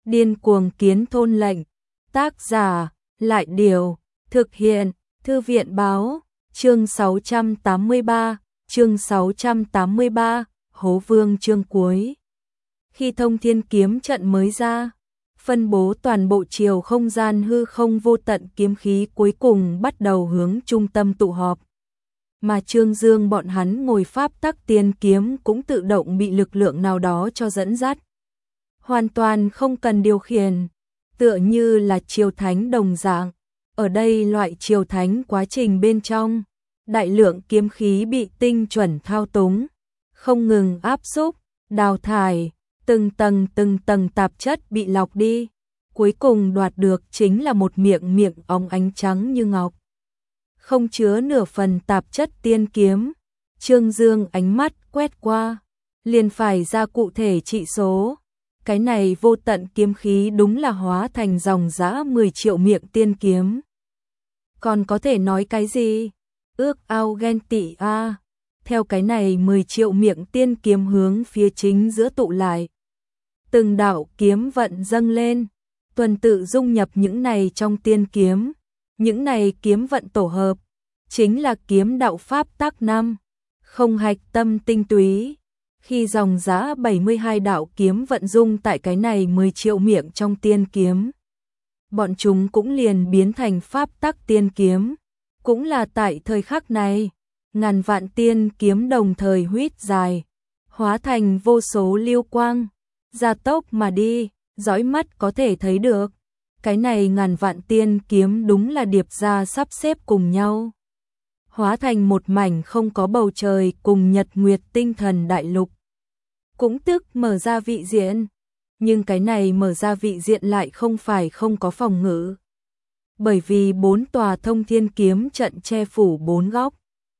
Điên cuồng kiến thôn lệnh. Tác giả, Lại Điều. Thực hiện, Thư viện báo. Chương 683, Hố Vương chương cuối. Khi Thông Thiên kiếm trận mới ra, phân bố toàn bộ chiều không gian hư không vô tận kiếm khí cuối cùng bắt đầu hướng trung tâm tụ họp. Mà Trương Dương bọn hắn ngồi pháp tắc tiên kiếm cũng tự động bị lực lượng nào đó cho dẫn dắt. Hoàn toàn không cần điều khiển, tựa như là triều thánh đồng dạng. Ở đây loại triều thánh quá trình bên trong, đại lượng kiếm khí bị tinh chuẩn thao túng, không ngừng áp xúc, đào thải, từng tầng tạp chất bị lọc đi, cuối cùng đoạt được chính là một miệng óng ánh trắng như ngọc. Không chứa nửa phần tạp chất tiên kiếm, Trương Dương ánh mắt quét qua, liền phải ra cụ thể trị số. Cái này vô tận kiếm khí đúng là hóa thành dòng dã 10 triệu miệng tiên kiếm. Còn có thể nói cái gì? Ước ao ghen tị a. Theo cái này 10 triệu miệng tiên kiếm hướng phía chính giữa tụ lại. Từng đạo kiếm vận dâng lên, tuần tự dung nhập những này trong tiên kiếm. Những này kiếm vận tổ hợp, chính là kiếm đạo pháp tác 5, không hạch tâm tinh túy. Khi dòng giá 72 đạo kiếm vận dung tại cái này 10 triệu miệng trong tiên kiếm, bọn chúng cũng liền biến thành pháp tắc tiên kiếm. Cũng là tại thời khắc này, ngàn vạn tiên kiếm đồng thời huýt dài, hóa thành vô số lưu quang, gia tốc mà đi, dõi mắt có thể thấy được. Cái này ngàn vạn tiên kiếm đúng là điệp ra sắp xếp cùng nhau, hóa thành một mảnh không có bầu trời cùng nhật nguyệt tinh thần đại lục. Cũng tức mở ra vị diện, nhưng cái này mở ra vị diện lại không phải không có phòng ngự. Bởi vì 4 tòa thông thiên kiếm trận che phủ 4 góc.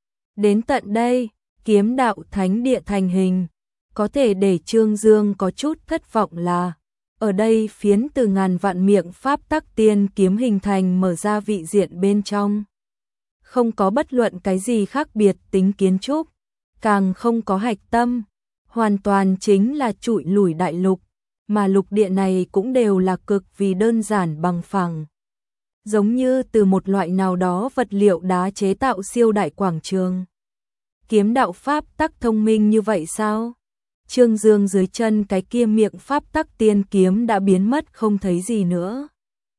Đến tận đây, kiếm đạo thánh địa thành hình, có thể để Trương Dương có chút thất vọng là, ở đây phiến từ ngàn vạn miệng pháp tắc tiên kiếm hình thành mở ra vị diện bên trong. Không có bất luận cái gì khác biệt tính kiến trúc, càng không có hạch tâm, hoàn toàn chính là trụi lủi đại lục, mà lục địa này cũng đều là cực vì đơn giản bằng phẳng. Giống như từ một loại nào đó vật liệu đá chế tạo siêu đại quảng trường. Kiếm đạo pháp tắc thông minh như vậy sao? Trương Dương dưới chân cái kia miệng pháp tắc tiên kiếm đã biến mất không thấy gì nữa.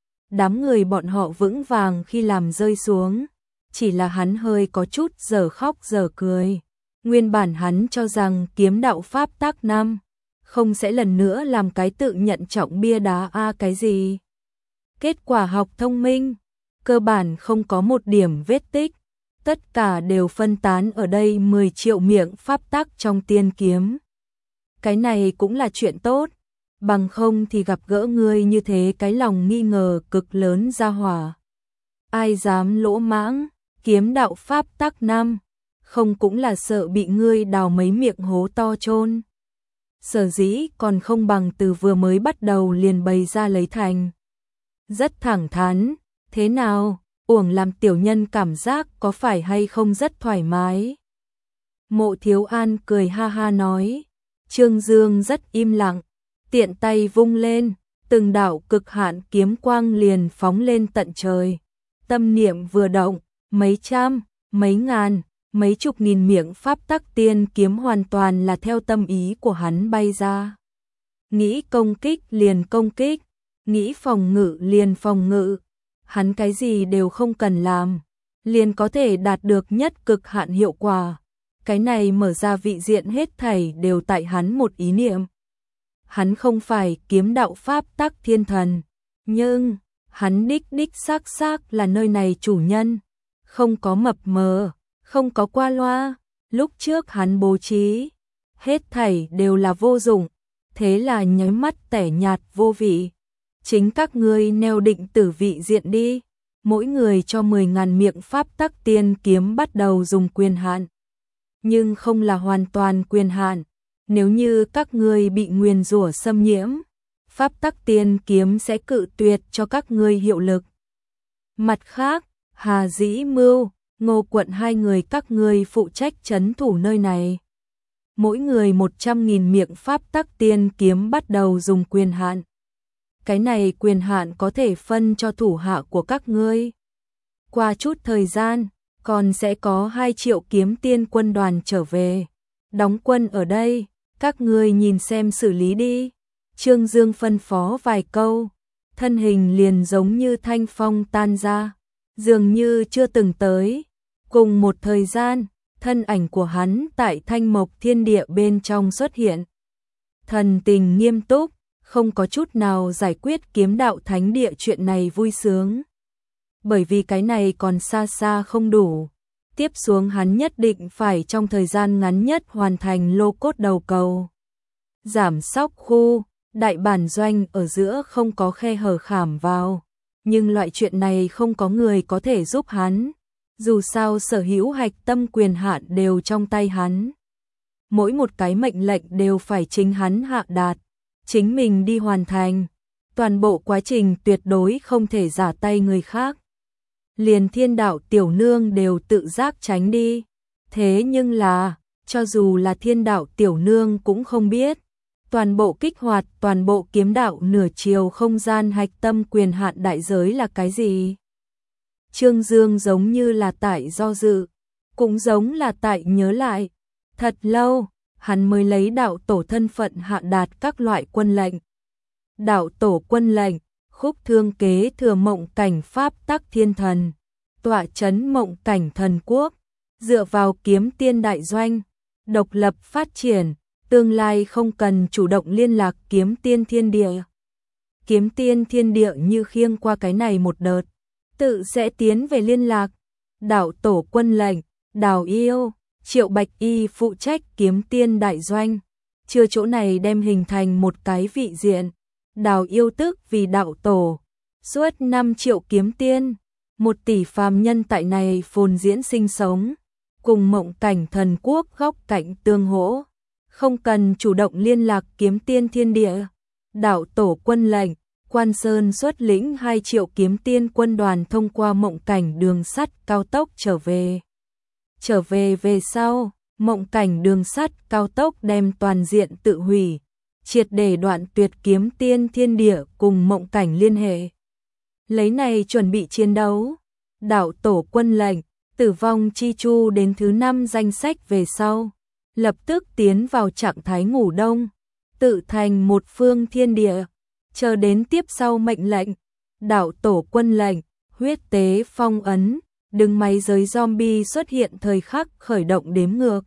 Đám người bọn họ vững vàng khi làm rơi xuống, chỉ là hắn hơi có chút giờ khóc giờ cười. Nguyên bản hắn cho rằng kiếm đạo pháp tác 5 không sẽ lần nữa làm cái tự nhận trọng bia đá cái gì. Kết quả học thông minh, cơ bản không có một điểm vết tích, tất cả đều phân tán ở đây 10 triệu miệng pháp tắc trong tiên kiếm. Cái này cũng là chuyện tốt, bằng không thì gặp gỡ ngươi như thế cái lòng nghi ngờ cực lớn ra hỏa. Ai dám lỗ mãng, kiếm đạo pháp tắc 5, không cũng là sợ bị ngươi đào mấy miệng hố to chôn. Sở dĩ còn không bằng từ vừa mới bắt đầu liền bày ra lấy thành. Rất thẳng thắn, thế nào, uổng làm tiểu nhân cảm giác có phải hay không rất thoải mái. Mộ Thiếu An cười ha ha nói. Trương Dương rất im lặng, tiện tay vung lên, từng đạo cực hạn kiếm quang liền phóng lên tận trời. Tâm niệm vừa động, mấy trăm, mấy ngàn, mấy chục nghìn miệng pháp tắc tiên kiếm hoàn toàn là theo tâm ý của hắn bay ra. Nghĩ công kích liền công kích, nghĩ phòng ngự liền phòng ngự. Hắn cái gì đều không cần làm, liền có thể đạt được nhất cực hạn hiệu quả. Cái này mở ra vị diện hết thảy đều tại hắn một ý niệm. Hắn không phải kiếm đạo pháp tắc thiên thần, nhưng hắn đích xác là nơi này chủ nhân, không có mập mờ, không có qua loa. Lúc trước hắn bố trí, hết thảy đều là vô dụng, thế là nháy mắt tẻ nhạt vô vị. Chính các ngươi neo định tử vị diện đi, mỗi người cho 10.000 miệng pháp tắc tiên kiếm bắt đầu dùng quyền hạn. Nhưng không là hoàn toàn quyền hạn, nếu như các ngươi bị nguyền rủa xâm nhiễm, pháp tắc tiên kiếm sẽ cự tuyệt cho các ngươi hiệu lực. Mặt khác, Hà Dĩ Mưu, Ngô Quận hai người các ngươi phụ trách trấn thủ nơi này. Mỗi người 100.000 miệng pháp tắc tiên kiếm bắt đầu dùng quyền hạn. cái này quyền hạn có thể phân cho thủ hạ của các ngươi. Qua chút thời gian, còn sẽ có 2 triệu kiếm tiên quân đoàn trở về, đóng quân ở đây, các ngươi nhìn xem xử lý đi. Trương Dương phân phó vài câu, thân hình liền giống như thanh phong tan ra, dường như chưa từng tới. Cùng một thời gian, thân ảnh của hắn tại Thanh Mộc Thiên Địa bên trong xuất hiện. Thần tình nghiêm túc, không có chút nào giải quyết kiếm đạo thánh địa chuyện này vui sướng. Bởi vì cái này còn xa xa không đủ. Tiếp xuống hắn nhất định phải trong thời gian ngắn nhất hoàn thành lô cốt đầu cầu. Giảm sóc khu, đại bản doanh ở giữa không có khe hở khảm vào. Nhưng loại chuyện này không có người có thể giúp hắn. Dù sao sở hữu hạch tâm quyền hạn đều trong tay hắn. Mỗi một cái mệnh lệnh đều phải chính hắn hạ đạt, chính mình đi hoàn thành. Toàn bộ quá trình tuyệt đối không thể giả tay người khác. Liền Thiên Đạo tiểu nương đều tự giác tránh đi. Thế nhưng là, cho dù là Thiên Đạo tiểu nương cũng không biết. Toàn bộ kích hoạt toàn bộ kiếm đạo nửa chiều không gian hạch tâm quyền hạn đại giới là cái gì? Trương Dương giống như là tại do dự, cũng giống là tại nhớ lại. Thật lâu, hắn mới lấy đạo tổ thân phận hạ đạt các loại quân lệnh. Đạo tổ quân lệnh, khúc thương kế thừa mộng cảnh pháp tắc thiên thần, tọa chấn mộng cảnh thần quốc, dựa vào kiếm tiên đại doanh, độc lập phát triển, tương lai không cần chủ động liên lạc kiếm tiên thiên địa. Kiếm tiên thiên địa như khiêng qua cái này một đợt, tự sẽ tiến về liên lạc. Đạo tổ quân lệnh, Đào Yêu, Triệu Bạch Y phụ trách kiếm tiên đại doanh, chưa chỗ này đem hình thành một cái vị diện. Đào Yêu tức vì đạo tổ, suốt 5 triệu kiếm tiên, 1 tỷ phàm nhân tại này phồn diễn sinh sống, cùng mộng cảnh thần quốc góc cạnh tương hỗ, không cần chủ động liên lạc kiếm tiên thiên địa. Đạo tổ quân lệnh, Quan Sơn xuất lĩnh 2 triệu kiếm tiên quân đoàn thông qua mộng cảnh đường sắt cao tốc trở về. Trở về về sau, mộng cảnh đường sắt cao tốc đem toàn diện tự hủy, triệt để đoạn tuyệt kiếm tiên thiên địa cùng mộng cảnh liên hệ. Lấy này chuẩn bị chiến đấu. Đạo tổ quân lệnh, tử vong chi chu đến thứ 5 danh sách về sau, lập tức tiến vào trạng thái ngủ đông, tự thành một phương thiên địa, chờ đến tiếp sau mệnh lệnh. Đạo tổ quân lệnh, huyết tế phong ấn, đừng máy giới zombie xuất hiện thời khắc khởi động đếm ngược.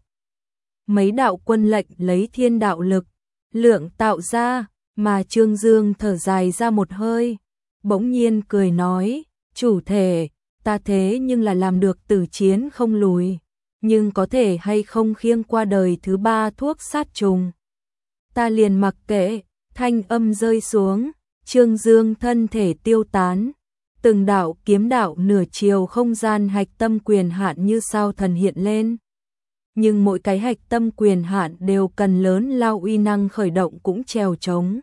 Mấy đạo quân lệnh lấy thiên đạo lực, lượng tạo ra, mà Trương Dương thở dài ra một hơi, bỗng nhiên cười nói, chủ thể, ta thế nhưng là làm được từ chiến không lùi, nhưng có thể hay không khiêng qua đời thứ 3 thuốc sát trùng. Ta liền mặc kệ, thanh âm rơi xuống, Trương Dương thân thể tiêu tán, từng đạo kiếm đạo nửa chiều không gian hạch tâm quyền hạn như sao thần hiện lên. Nhưng mỗi cái hạch tâm quyền hạn đều cần lớn lao uy năng khởi động cũng trèo trống.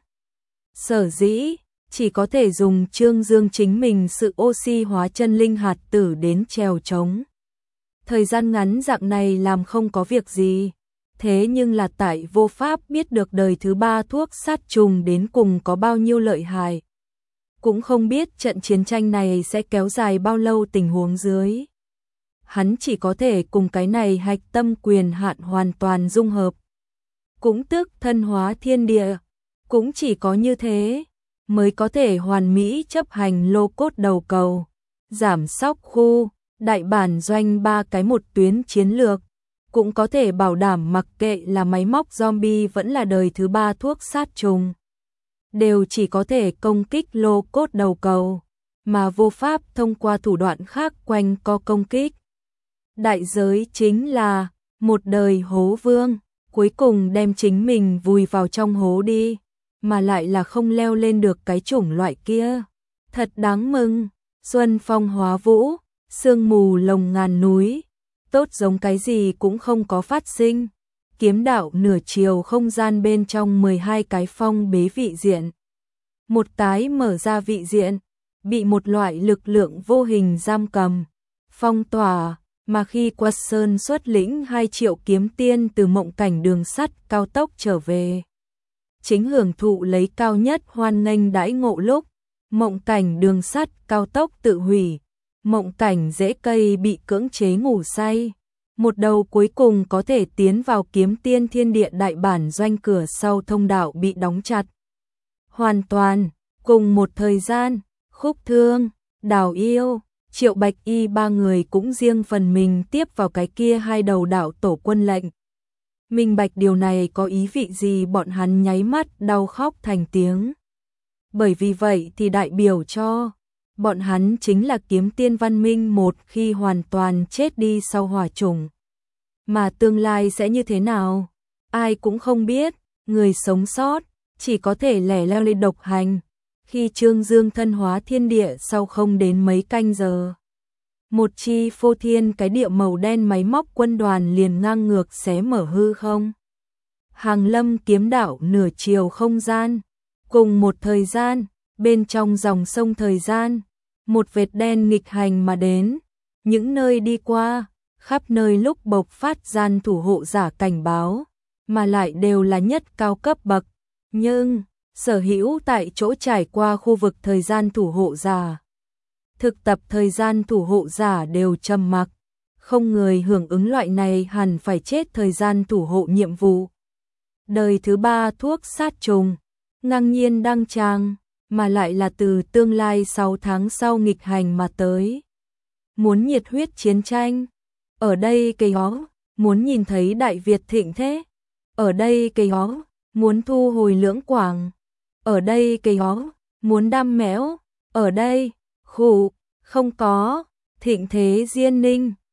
Sở dĩ, chỉ có thể dùng Trương Dương chính mình sự oxy hóa chân linh hạt tử đến trèo trống. Thời gian ngắn dạng này làm không có việc gì. Thế nhưng là tại vô pháp biết được đời thứ 3 thuốc sát trùng đến cùng có bao nhiêu lợi hại. Cũng không biết trận chiến tranh này sẽ kéo dài bao lâu tình huống dưới. Hắn chỉ có thể cùng cái này hạch tâm quyền hạn hoàn toàn dung hợp. Cũng tức thân hóa thiên địa. Cũng chỉ có như thế mới có thể hoàn mỹ chấp hành lô cốt đầu cầu. Giảm sóc khu, đại bản doanh 3 cái một tuyến chiến lược. Cũng có thể bảo đảm mặc kệ là máy móc zombie vẫn là đời thứ 3 thuốc sát trùng. Đều chỉ có thể công kích lô cốt đầu cầu, mà vô pháp thông qua thủ đoạn khác quanh co công kích. Đại giới chính là một đời hố vương, cuối cùng đem chính mình vùi vào trong hố đi, mà lại là không leo lên được cái chủng loại kia. Thật đáng mừng, xuân phong hóa vũ, sương mù lồng ngàn núi, tốt giống cái gì cũng không có phát sinh. Kiếm đạo nửa chiều không gian bên trong 12 cái phong bế vị diện. Một cái mở ra vị diện, bị một loại lực lượng vô hình giam cầm, phong tỏa, mà khi Quật Sơn xuất lĩnh 2 triệu kiếm tiên từ mộng cảnh đường sắt cao tốc trở về. chính hưởng thụ lấy cao nhất hoan nghênh đãi ngộ lúc mộng cảnh đường sắt cao tốc tự hủy, mộng cảnh rễ cây bị cưỡng chế ngủ say. Một đầu cuối cùng có thể tiến vào kiếm tiên thiên địa đại bản doanh, cửa sau thông đạo bị đóng chặt. Hoàn toàn, cùng một thời gian, Khúc Thương, Đào Yêu, Triệu Bạch Y ba người cũng riêng phần mình tiếp vào cái kia hai đầu đạo tổ quân lệnh. Minh bạch điều này có ý vị gì, bọn hắn nháy mắt đau khóc thành tiếng. Bởi vì vậy thì đại biểu cho bọn hắn chính là kiếm tiên văn minh một khi hoàn toàn chết đi sau hỏa chủng. Mà tương lai sẽ như thế nào? Ai cũng không biết, người sống sót chỉ có thể lẻ loi lên độc hành. Khi Trương Dương thân hóa thiên địa sau không đến mấy canh giờ, một chi phô thiên cái địa màu đen máy móc quân đoàn liền ngang ngược xé mở hư không. Hàng Lâm kiếm đạo nửa chiều không gian, cùng một thời gian, bên trong dòng sông thời gian, một vệt đen nghịch hành mà đến, những nơi đi qua, khắp nơi lúc bộc phát gian thủ hộ giả cảnh báo, mà lại đều là nhất cao cấp bậc, nhưng sở hữu tại chỗ trải qua khu vực thời gian thủ hộ giả. Thực tập thời gian thủ hộ giả đều trầm mặc, không người hưởng ứng loại này hẳn phải chết thời gian thủ hộ nhiệm vụ. Đời thứ 3 thuốc sát trùng, ngang nhiên đăng tràng, mà lại là từ tương lai 6 tháng sau nghịch hành mà tới. Muốn nhiệt huyết chiến tranh, ở đây cây hó, muốn nhìn thấy Đại Việt thịnh thế, ở đây cây hó, muốn thu hồi Lưỡng Quảng, ở đây cây hó, muốn đam mẽo, ở đây, khủ, không có, thịnh thế Diên Ninh,